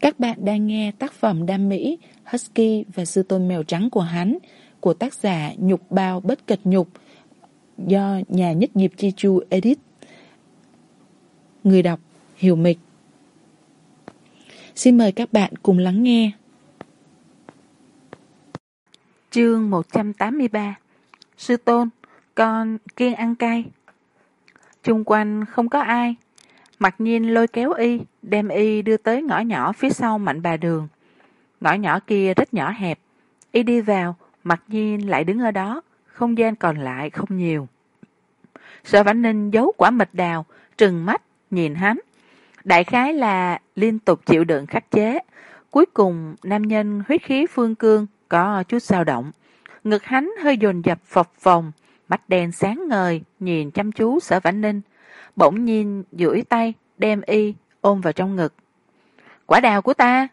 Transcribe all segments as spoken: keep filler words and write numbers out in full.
Các bạn đang nghe tác phẩm đam mỹ Husky và sư tôn mèo trắng của hắn của tác giả Nhục Bao Bất Cật Nhục do nhà nhất nghiệp Chi Chu edit. Người đọc Hiểu Mịch. Xin mời các bạn cùng lắng nghe. Chương một trăm tám mươi ba. Sư tôn, con kiêng ăn cay. Chung quanh không có ai. Mặc nhiên lôi kéo y, đem y đưa tới ngõ nhỏ phía sau Mạnh Bà Đường. Ngõ nhỏ kia rất nhỏ hẹp. Y đi vào, Mặc nhiên lại đứng ở đó, không gian còn lại không nhiều. Sở Vãn Ninh giấu quả mật đào, trừng mắt, nhìn hắn. Đại khái là liên tục chịu đựng khắc chế. Cuối cùng, nam nhân huyết khí phương cương có chút dao động. Ngực hắn hơi dồn dập phập phồng, mắt đen sáng ngời, nhìn chăm chú Sở Vãn Ninh. Bỗng nhiên duỗi tay, đem y, ôm vào trong ngực. Quả đào của ta!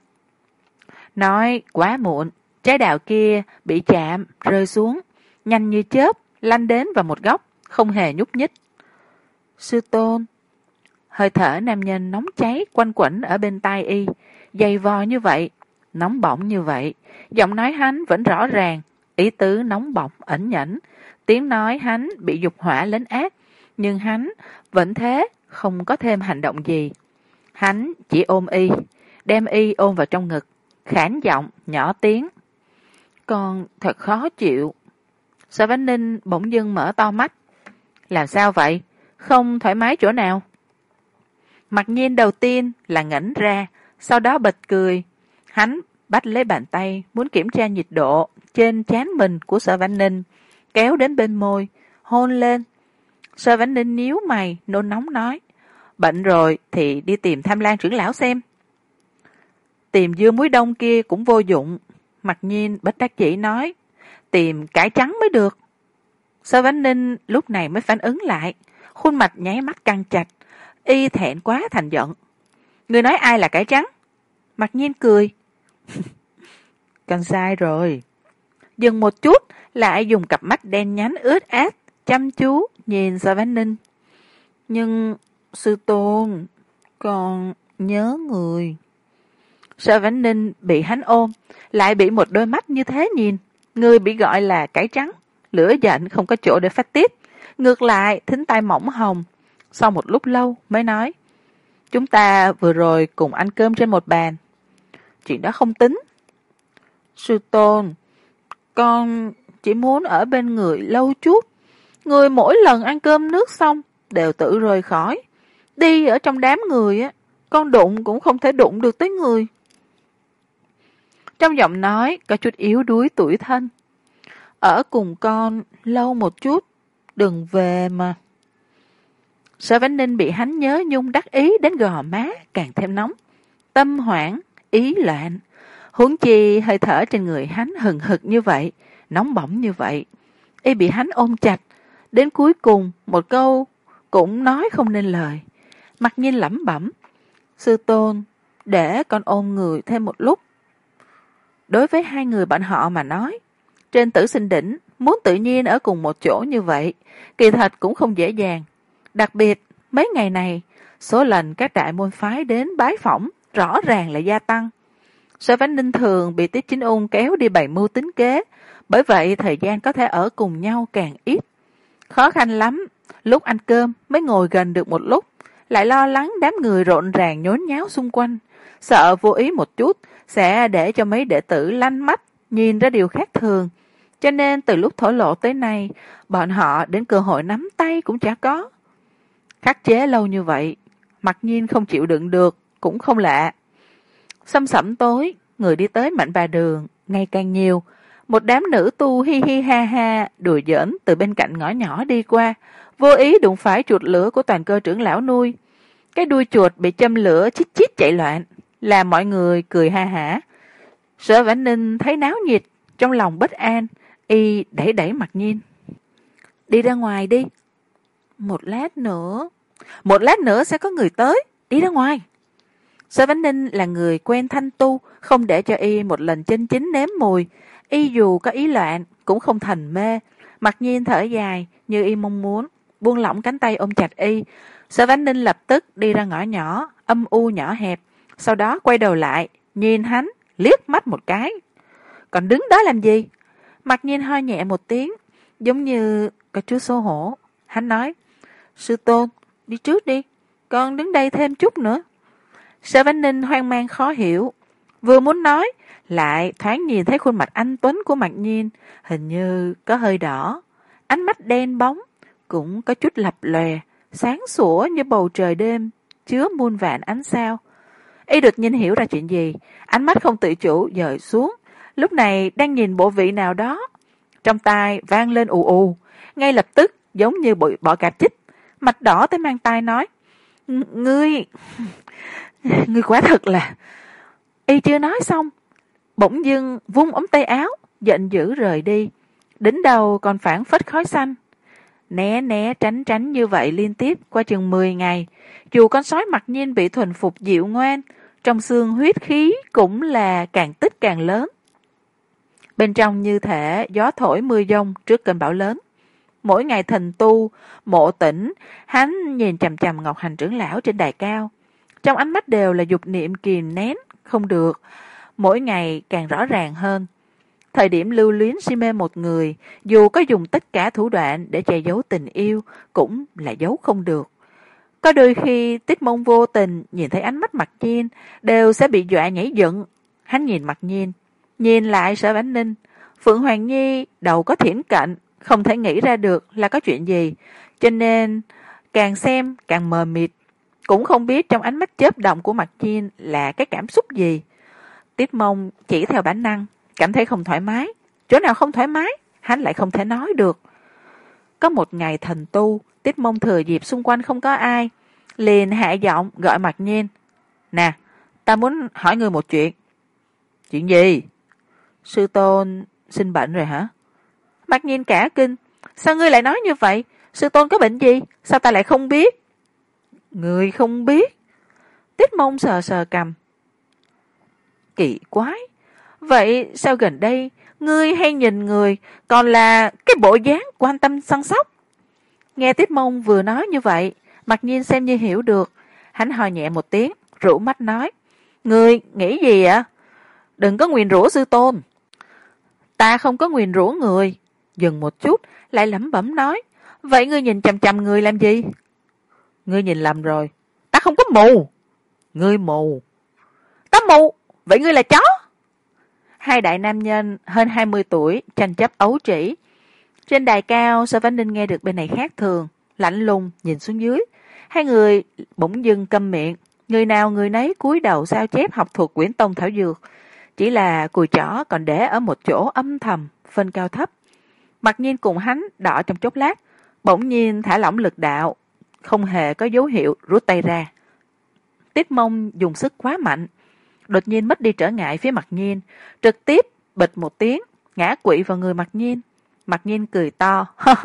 Nói quá muộn, trái đào kia bị chạm, rơi xuống, nhanh như chớp, lăn đến vào một góc, không hề nhúc nhích. Sư tôn! Hơi thở nam nhân nóng cháy quanh quẩn ở bên tai y, dày vò như vậy, nóng bỏng như vậy, giọng nói hắn vẫn rõ ràng, ý tứ nóng bỏng ẩn nhẫn, tiếng nói hắn bị dục hỏa lấn át, nhưng hắn vẫn thế, không có thêm hành động gì. Hắn chỉ ôm y, đem y ôm vào trong ngực, khản giọng, nhỏ tiếng. Con thật khó chịu. Sở Vãn Ninh bỗng dưng mở to mắt. Làm sao vậy? Không thoải mái chỗ nào? Mặc nhiên đầu tiên là ngẩn ra, sau đó bật cười. Hắn bắt lấy bàn tay, muốn kiểm tra nhiệt độ trên trán mình của Sở Vãn Ninh, kéo đến bên môi, hôn lên. Sở Vãn Ninh nhíu mày, nôn nóng nói. Bệnh rồi thì đi tìm Tham Lang trưởng lão xem. Tìm dưa muối đông kia cũng vô dụng. Mặc nhiên bất đắc dĩ nói. Tìm cải trắng mới được. Sở Vãn Ninh lúc này mới phản ứng lại. Khuôn mặt nháy mắt căng chặt. Y thẹn quá thành giận. Người nói ai là cải trắng? Mặc nhiên cười. Con sai rồi. Dừng một chút, lại dùng cặp mắt đen nhánh ướt át, chăm chú nhìn Sở Vãn Ninh. Nhưng sư tôn, con nhớ người. Sở Vãn Ninh bị hắn ôm, lại bị một đôi mắt như thế nhìn. Người bị gọi là cải trắng, lửa giận không có chỗ để phát tiết. Ngược lại, thính tai mỏng hồng. Sau một lúc lâu mới nói. Chúng ta vừa rồi cùng ăn cơm trên một bàn. Chuyện đó không tính. Sư tôn, con chỉ muốn ở bên người lâu chút. Người mỗi lần ăn cơm nước xong đều tự rời khỏi. Đi ở trong đám người á, con đụng cũng không thể đụng được tới người. Trong giọng nói có chút yếu đuối tủi thân. Ở cùng con lâu một chút, đừng về mà. Sở Vãn Ninh bị hắn nhớ nhung đắc ý đến gò má càng thêm nóng. Tâm hoảng, ý loạn. Huống chi hơi thở trên người hắn hừng hực như vậy, nóng bỏng như vậy. Y bị hắn ôm chặt, đến cuối cùng một câu cũng nói không nên lời. Mặc nhiên lẩm bẩm. Sư tôn, để con ôm người thêm một lúc. Đối với hai người bọn họ mà nói, trên Tử Sinh Đỉnh muốn tự nhiên ở cùng một chỗ như vậy, kỳ thật cũng không dễ dàng. Đặc biệt, mấy ngày này, số lần các đại môn phái đến bái phỏng rõ ràng là gia tăng. Sở Vãn Ninh thường bị Tiết Chính Ung kéo đi bày mưu tính kế, bởi vậy thời gian có thể ở cùng nhau càng ít. Khó khăn lắm, lúc ăn cơm mới ngồi gần được một lúc, lại lo lắng đám người rộn ràng nhốn nháo xung quanh, sợ vô ý một chút sẽ để cho mấy đệ tử lanh mắt nhìn ra điều khác thường. Cho nên từ lúc thổ lộ tới nay, bọn họ đến cơ hội nắm tay cũng chả có. Khắc chế lâu như vậy, Mặc nhiên không chịu đựng được, cũng không lạ. Xăm sẩm tối, người đi tới Mạnh Bà Đường ngày càng nhiều. Một đám nữ tu hi hi ha ha đùa giỡn từ bên cạnh ngõ nhỏ đi qua, vô ý đụng phải chuột lửa của Toàn Cơ trưởng lão nuôi. Cái đuôi chuột bị châm lửa chít chít chạy loạn, làm mọi người cười ha hả. Sở Vãn Ninh thấy náo nhiệt, trong lòng bất an, y đẩy đẩy Mặc nhiên. Đi ra ngoài đi. Một lát nữa. Một lát nữa sẽ có người tới, đi ra ngoài. Sở Vãn Ninh là người quen thanh tu, không để cho y một lần chân chính nếm mùi. Y dù có ý loạn, cũng không thành mê. Mặc nhiên thở dài, như y mong muốn, buông lỏng cánh tay ôm chặt y. Sở Vãn Ninh lập tức đi ra ngõ nhỏ, âm u nhỏ hẹp, sau đó quay đầu lại, nhìn hắn, liếc mắt một cái. Còn đứng đó làm gì? Mặc Nhiên ho nhẹ một tiếng, giống như có chút xấu hổ. Hắn nói, sư tôn, đi trước đi, con đứng đây thêm chút nữa. Sở Vãn Ninh hoang mang khó hiểu, vừa muốn nói, lại thoáng nhìn thấy khuôn mặt anh tuấn của Mặc Nhiên, hình như có hơi đỏ, ánh mắt đen bóng, cũng có chút lập lòe, sáng sủa như bầu trời đêm, chứa muôn vạn ánh sao. Y đột nhiên hiểu ra chuyện gì, ánh mắt không tự chủ dời xuống, lúc này đang nhìn bộ vị nào đó. Trong tai vang lên ù ù, ngay lập tức giống như bụi bọ cạp chích, mặt đỏ tới mang tai nói, Ngươi, ngươi quả thật là... Y chưa nói xong, bỗng dưng vung ống tay áo, giận dữ rời đi, đỉnh đầu còn phảng phất khói xanh. Né né tránh tránh như vậy liên tiếp qua chừng mười ngày, dù con sói Mặc Nhiên bị thuần phục dịu ngoan, trong xương huyết khí cũng là càng tích càng lớn. Bên trong như thể gió thổi mưa giông trước cơn bão lớn. Mỗi ngày thần tu, mộ tỉnh, hắn nhìn chằm chằm Ngọc Hành trưởng lão trên đài cao. Trong ánh mắt đều là dục niệm kìm nén, không được, mỗi ngày càng rõ ràng hơn. Thời điểm lưu luyến si mê một người, dù có dùng tất cả thủ đoạn để che giấu tình yêu, cũng là giấu không được. Có đôi khi Tiết Mông vô tình nhìn thấy ánh mắt Mặc Nhiên, đều sẽ bị dọa nhảy dựng. Hắn nhìn Mặc Nhiên, nhìn lại Sở Vãn Ninh, Phượng Hoàng Nhi đầu có thiển cạnh, không thể nghĩ ra được là có chuyện gì, cho nên càng xem càng mờ mịt, cũng không biết trong ánh mắt chớp động của Mặc Nhiên là cái cảm xúc gì. Tiết Mông chỉ theo bản năng cảm thấy không thoải mái, chỗ nào không thoải mái hắn lại không thể nói được. Có một ngày thần tu, Tiết Mông thừa dịp xung quanh không có ai, liền hạ giọng gọi Mặc Nhiên, nè, ta muốn hỏi ngươi một chuyện. Chuyện gì? Sư tôn sinh bệnh rồi hả? Mặc Nhiên cả kinh, sao ngươi lại nói như vậy? Sư tôn có bệnh gì? Sao ta lại không biết? Ngươi không biết? Tiết Mông sờ sờ cằm. Kỳ quái, vậy sao gần đây ngươi hay nhìn người còn là cái bộ dáng quan tâm săn sóc? Nghe Tiết Mông vừa nói như vậy, Mặc Nhiên xem như hiểu được, hắn ho nhẹ một tiếng, rũ mắt nói, ngươi nghĩ gì ạ? Đừng có nguyền rủa sư tôn. Ta không có nguyền rủa người. Dừng một chút, lại lẩm bẩm nói, vậy ngươi nhìn chằm chằm người làm gì? Ngươi nhìn lầm rồi, ta không có mù. Ngươi mù. Ta mù, vậy ngươi là chó. Hai đại nam nhân hơn hai mươi tuổi tranh chấp ấu trĩ. Trên đài cao, Sở Vãn Ninh nghe được bên này khác thường, lạnh lùng nhìn xuống dưới. Hai người bỗng dưng câm miệng, người nào người nấy cúi đầu sao chép học thuộc quyển tông thảo dược, chỉ là cùi chỏ còn để ở một chỗ âm thầm, phân cao thấp. Mặc Nhiên cùng hắn đỏ trong chốc lát, bỗng nhiên thả lỏng lực đạo, không hề có dấu hiệu rút tay ra. Tiết Mông dùng sức quá mạnh, đột nhiên mất đi trở ngại phía Mặc Nhiên, trực tiếp bịch một tiếng ngã quỵ vào người Mặc Nhiên. Mặc Nhiên cười to.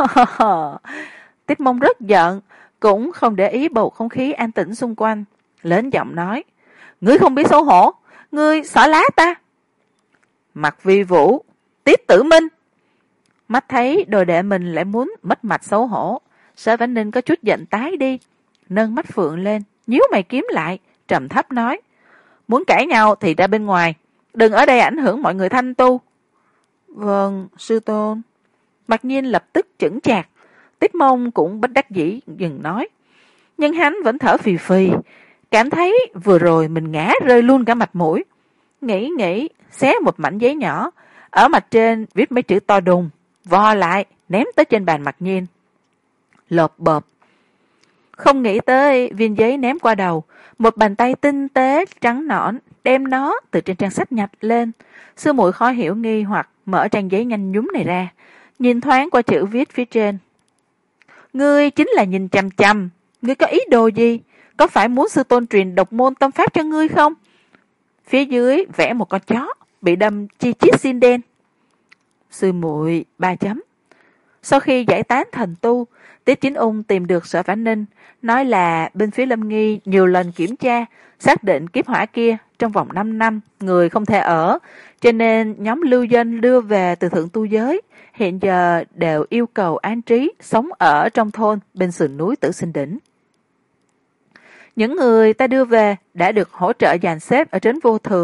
Tiết Mông rất giận, cũng không để ý bầu không khí an tĩnh xung quanh, lớn giọng nói, ngươi không biết xấu hổ, ngươi xỏ lá ta. Mặc Vi Vũ, Tiết Tử Minh. Mắt thấy đồ đệ mình lại muốn mất mặt xấu hổ, Sở Vãn Ninh có chút giận tái đi, nâng mắt phượng lên, nhíu mày kiếm lại, trầm thấp nói, muốn cãi nhau thì ra bên ngoài, đừng ở đây ảnh hưởng mọi người thanh tu. Vâng, sư tôn. Mặc Nhiên lập tức chững chạc, Tiết Mông cũng bất đắc dĩ dừng nói, nhưng hắn vẫn thở phì phì, cảm thấy vừa rồi mình ngã rơi luôn cả mặt mũi. Nghĩ nghĩ, xé một mảnh giấy nhỏ, ở mặt trên viết mấy chữ to đùng, vo lại, ném tới trên bàn Mặc Nhiên. Lộp bộp. Không nghĩ tới viên giấy ném qua đầu, một bàn tay tinh tế, trắng nõn, đem nó từ trên trang sách nhặt lên. Sư muội khó hiểu nghi hoặc mở trang giấy nhanh nhúm này ra, nhìn thoáng qua chữ viết phía trên. Ngươi chính là nhìn chằm chằm, ngươi có ý đồ gì? Có phải muốn sư tôn truyền độc môn tâm pháp cho ngươi không? Phía dưới vẽ một con chó bị đâm chi chít xin đen. Sư muội ba chấm. Sau khi giải tán thần tu, Tiết Chính Ung tìm được Sở Vãn Ninh, nói là bên phía Lâm Nghi nhiều lần kiểm tra, xác định kiếp hỏa kia trong vòng năm năm người không thể ở, cho nên nhóm lưu dân đưa về từ thượng tu giới, hiện giờ đều yêu cầu an trí sống ở trong thôn bên sườn núi Tử Sinh Đỉnh. Những người ta đưa về đã được hỗ trợ dàn xếp ở trấn Vô Thường,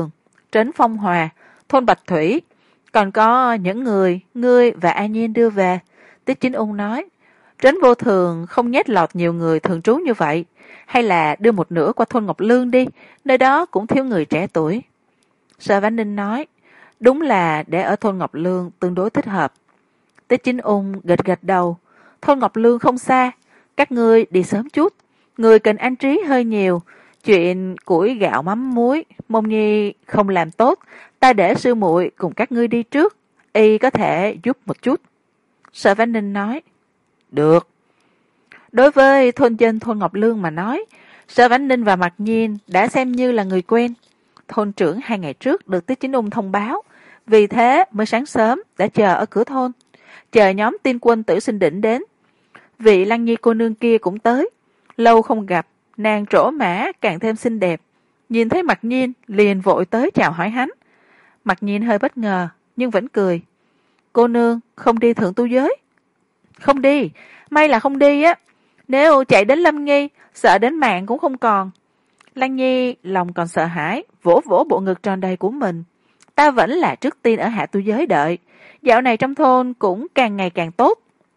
trấn Phong Hòa, thôn Bạch Thủy. Còn có những người ngươi và A Nhiên đưa về. Tiết Chính Ung nói, trấn Vô Thường không nhét lọt nhiều người thường trú như vậy, hay là đưa một nửa qua thôn Ngọc Lương đi, nơi đó cũng thiếu người trẻ tuổi. Sở Vãn Ninh nói, đúng là để ở thôn Ngọc Lương tương đối thích hợp. Tiết Chính Ung gật gật đầu, thôn Ngọc Lương không xa, các ngươi đi sớm chút, người cần an trí hơi nhiều, chuyện củi gạo mắm muối, Mông Nhi không làm tốt, ta để sư muội cùng các ngươi đi trước, y có thể giúp một chút. Sở Vãn Ninh nói, được. Đối với thôn dân thôn Ngọc Lương mà nói, Sở Vãn Ninh và Mạc Nhiên đã xem như là người quen. Thôn trưởng hai ngày trước được Tiết Chính Ung thông báo, vì thế mới sáng sớm đã chờ ở cửa thôn, chờ nhóm tiên quân Tử Sinh Đỉnh đến. Vị Lăng Nhi cô nương kia cũng tới, lâu không gặp, nàng trổ mã càng thêm xinh đẹp. Nhìn thấy Mạc Nhiên liền vội tới chào hỏi hắn. Mạc Nhiên hơi bất ngờ nhưng vẫn cười. Cô nương không đi thượng tu giới? Không đi, may là không đi á. Nếu chạy đến Lâm Nghi, sợ đến mạng cũng không còn. Lăng Nhi lòng còn sợ hãi, vỗ vỗ bộ ngực tròn đầy của mình. Ta vẫn là trước tiên ở hạ tu giới đợi. Dạo này trong thôn cũng càng ngày càng tốt.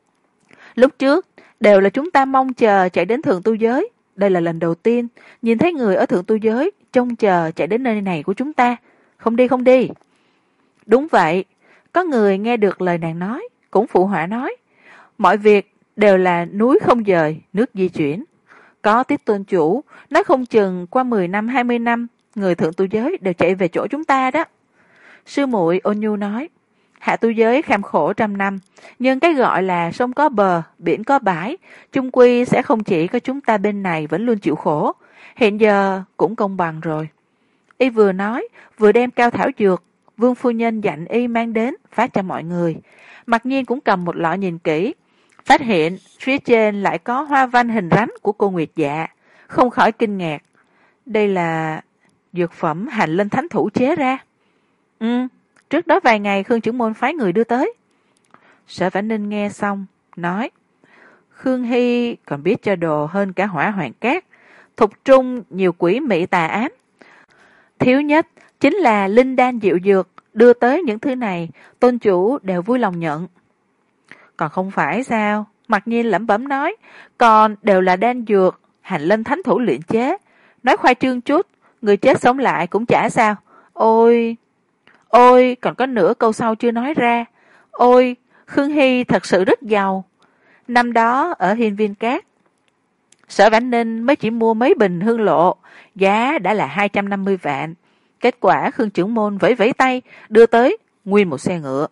Lúc trước đều là chúng ta mong chờ chạy đến thượng tu giới. Đây là lần đầu tiên nhìn thấy người ở thượng tu giới trông chờ chạy đến nơi này của chúng ta. Không đi không đi. Đúng vậy, có người nghe được lời nàng nói, cũng phụ họa nói. Mọi việc đều là núi không dời, nước di chuyển. Có Tiết tôn chủ, nói không chừng qua mười năm, hai mươi năm, người thượng tu giới đều chạy về chỗ chúng ta đó. Sư muội Ôn Nhu nói, hạ tu giới kham khổ trăm năm, nhưng cái gọi là sông có bờ, biển có bãi, chung quy sẽ không chỉ có chúng ta bên này vẫn luôn chịu khổ, hiện giờ cũng công bằng rồi. Y vừa nói, vừa đem cao thảo dược, Vương phu nhân dặn y mang đến, phát cho mọi người. Mặc nhiên cũng cầm một lọ nhìn kỹ, phát hiện phía trên lại có hoa văn hình rắn của cô Nguyệt Dạ, không khỏi kinh ngạc. Đây là dược phẩm Hành Linh Thánh Thủ chế ra. Ừ, trước đó vài ngày Khương trưởng môn phái người đưa tới. Sở Vãn Ninh nghe xong, nói, Khương Hy còn biết cho đồ hơn cả Hỏa Hoàng Cát, thục trung nhiều quỷ mị tà ám. Thiếu nhất chính là linh đan diệu dược, đưa tới những thứ này, tôn chủ đều vui lòng nhận. Còn không phải sao? Mặc nhiên lẩm bẩm nói, còn đều là đan dược, Hành Linh Thánh Thủ luyện chế. Nói khoai trương chút, người chết sống lại cũng chả sao. Ôi, ôi, còn có nửa câu sau chưa nói ra. Ôi, Khương Hy thật sự rất giàu. Năm đó ở Hiên Viên Cát, Sở Vãn Ninh mới chỉ mua mấy bình hương lộ, giá đã là hai trăm năm mươi vạn. Kết quả Khương trưởng môn vẫy vẫy tay, đưa tới nguyên một xe ngựa.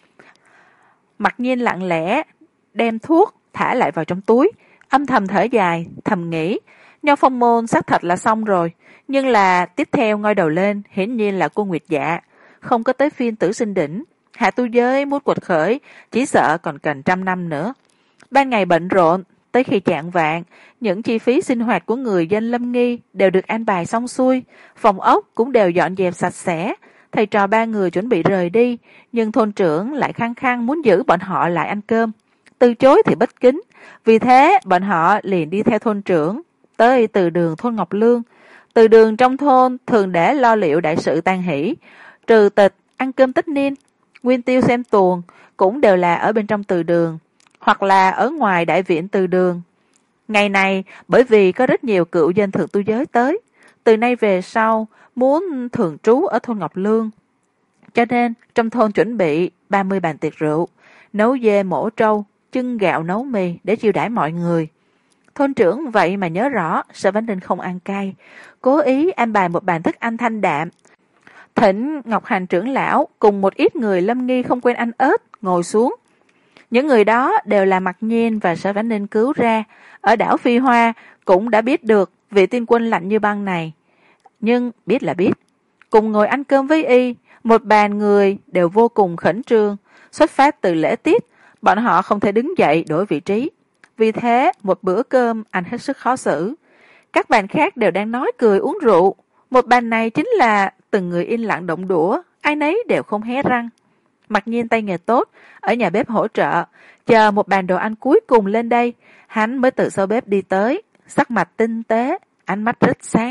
Mặc nhiên lặng lẽ đem thuốc thả lại vào trong túi, âm thầm thở dài, thầm nghĩ, Nho Phong môn xác thật là xong rồi, nhưng là tiếp theo ngoi đầu lên hiển nhiên là cô Nguyệt Dạ, không có tới phiên Tử Sinh Đỉnh. Hạ tu giới muốn quật khởi, chỉ sợ còn cần trăm năm nữa. Ban ngày bận rộn, tới khi chạng vạng, những chi phí sinh hoạt của người dân Lâm Nghi đều được an bài xong xuôi, phòng ốc cũng đều dọn dẹp sạch sẽ. Thầy trò ba người chuẩn bị rời đi, nhưng thôn trưởng lại khăng khăng muốn giữ bọn họ lại ăn cơm. Từ chối thì bất kính, vì thế bọn họ liền đi theo thôn trưởng, tới từ đường thôn Ngọc Lương. Từ đường trong thôn thường để lo liệu đại sự tang hỷ, trừ tịch, ăn cơm tất niên, nguyên tiêu xem tuồng, cũng đều là ở bên trong từ đường, hoặc là ở ngoài đại viện từ đường. Ngày này, bởi vì có rất nhiều cựu dân thượng tu giới tới, từ nay về sau muốn thường trú ở thôn Ngọc Lương, cho nên trong thôn chuẩn bị ba mươi bàn tiệc rượu, nấu dê mổ trâu, chưng gạo nấu mì để chiêu đãi mọi người. Thôn trưởng vậy mà nhớ rõ Sở Vãn Ninh không ăn cay, cố ý an bài một bàn thức ăn thanh đạm, thỉnh Ngọc Hành trưởng lão cùng một ít người Lâm Nghi không quen ăn ớt ngồi xuống. Những người đó đều là Mặc Nhiên và Sở Vãn Ninh cứu ra, ở đảo Phi Hoa cũng đã biết được vị tiên quân lạnh như băng này. Nhưng biết là biết, cùng ngồi ăn cơm với y, một bàn người đều vô cùng khẩn trương, xuất phát từ lễ tiết, bọn họ không thể đứng dậy đổi vị trí. Vì thế, một bữa cơm ăn hết sức khó xử. Các bàn khác đều đang nói cười uống rượu, một bàn này chính là từng người yên lặng động đũa, ai nấy đều không hé răng. Mặc nhiên tay nghề tốt, ở nhà bếp hỗ trợ, chờ một bàn đồ ăn cuối cùng lên đây, hắn mới từ sau bếp đi tới, sắc mặt tinh tế, ánh mắt rất sáng.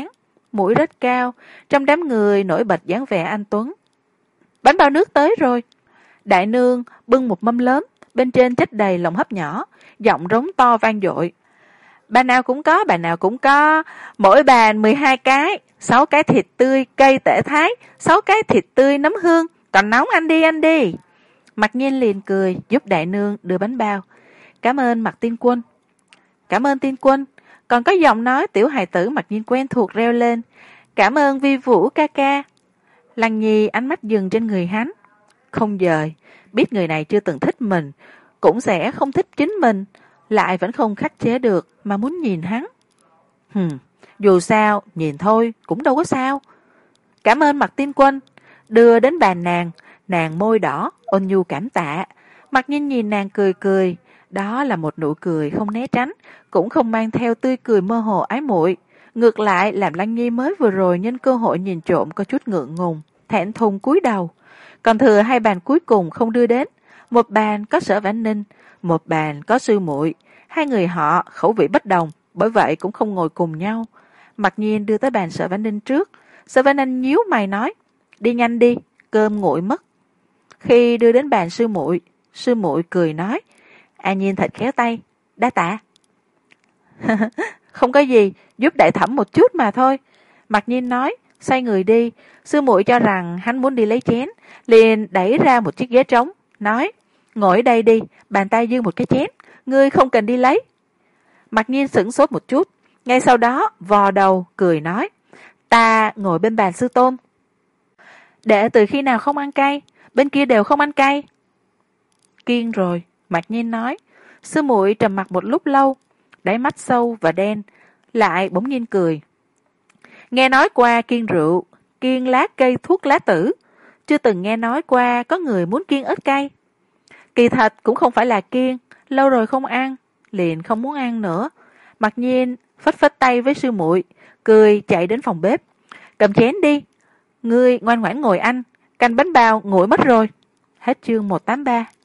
mũi rất cao, trong đám người nổi bật dáng vẻ anh tuấn. Bánh bao nước tới rồi. Đại nương bưng một mâm lớn, bên trên chất đầy lồng hấp nhỏ, giọng rống to vang dội. Bà nào cũng có, bà nào cũng có, mỗi bàn mười hai cái, sáu cái thịt tươi cây tể thái, sáu cái thịt tươi nấm hương, còn nóng ăn đi ăn đi. Mặc Nhiên liền cười giúp đại nương đưa bánh bao. Cảm ơn Mặc tiên quân. Cảm ơn tiên quân. Còn có giọng nói tiểu hài tử Mặc Nhiên quen thuộc reo lên. Cảm ơn Vi Vũ ca ca. Lăng Nhi ánh mắt dừng trên người hắn, không dời, biết người này chưa từng thích mình, cũng sẽ không thích chính mình, lại vẫn không khắc chế được mà muốn nhìn hắn. Hừm, dù sao nhìn thôi cũng đâu có sao. Cảm ơn Mặc tiên quân. Đưa đến bàn nàng, nàng môi đỏ ôn nhu cảm tạ. Mặc Nhiên nhìn nàng cười cười, đó là một nụ cười không né tránh, cũng không mang theo tươi cười mơ hồ ái muội, ngược lại làm Lăng Nhi mới vừa rồi nhân cơ hội nhìn trộm có chút ngượng ngùng, thẹn thùng cúi đầu. Còn thừa hai bàn cuối cùng không đưa đến, một bàn có Sở Vãn Ninh, một bàn có sư muội, hai người họ khẩu vị bất đồng, bởi vậy cũng không ngồi cùng nhau. Mặc Nhiên đưa tới bàn Sở Vãn Ninh trước, Sở Vãn Ninh nhíu mày nói, đi nhanh đi, cơm nguội mất. Khi đưa đến bàn sư muội, sư muội cười nói, A Nhiên thật khéo tay, đa tạ. Không có gì, giúp đại thẩm một chút mà thôi. Mặc Nhiên nói, xoay người đi. Sư muội cho rằng hắn muốn đi lấy chén, liền đẩy ra một chiếc ghế trống, nói, ngồi ở đây đi, bàn tay dư một cái chén, ngươi không cần đi lấy. Mặc Nhiên sửng sốt một chút, ngay sau đó vò đầu cười nói, ta ngồi bên bàn sư tôn. Đệ từ khi nào không ăn cay, bên kia đều không ăn cay. Kiêng rồi, Mặc Nhiên nói. Sư muội trầm mặc một lúc lâu, đáy mắt sâu và đen, lại bỗng nhiên cười. Nghe nói qua kiêng rượu, kiêng lá cây thuốc lá tử, chưa từng nghe nói qua có người muốn kiêng ớt cay. Kỳ thật cũng không phải là kiêng, lâu rồi không ăn, liền không muốn ăn nữa. Mặc Nhiên phất phất tay với sư muội, cười chạy đến phòng bếp. Cầm chén đi, ngươi ngoan ngoãn ngồi ăn, canh bánh bao nguội mất rồi. Hết chương một tám ba.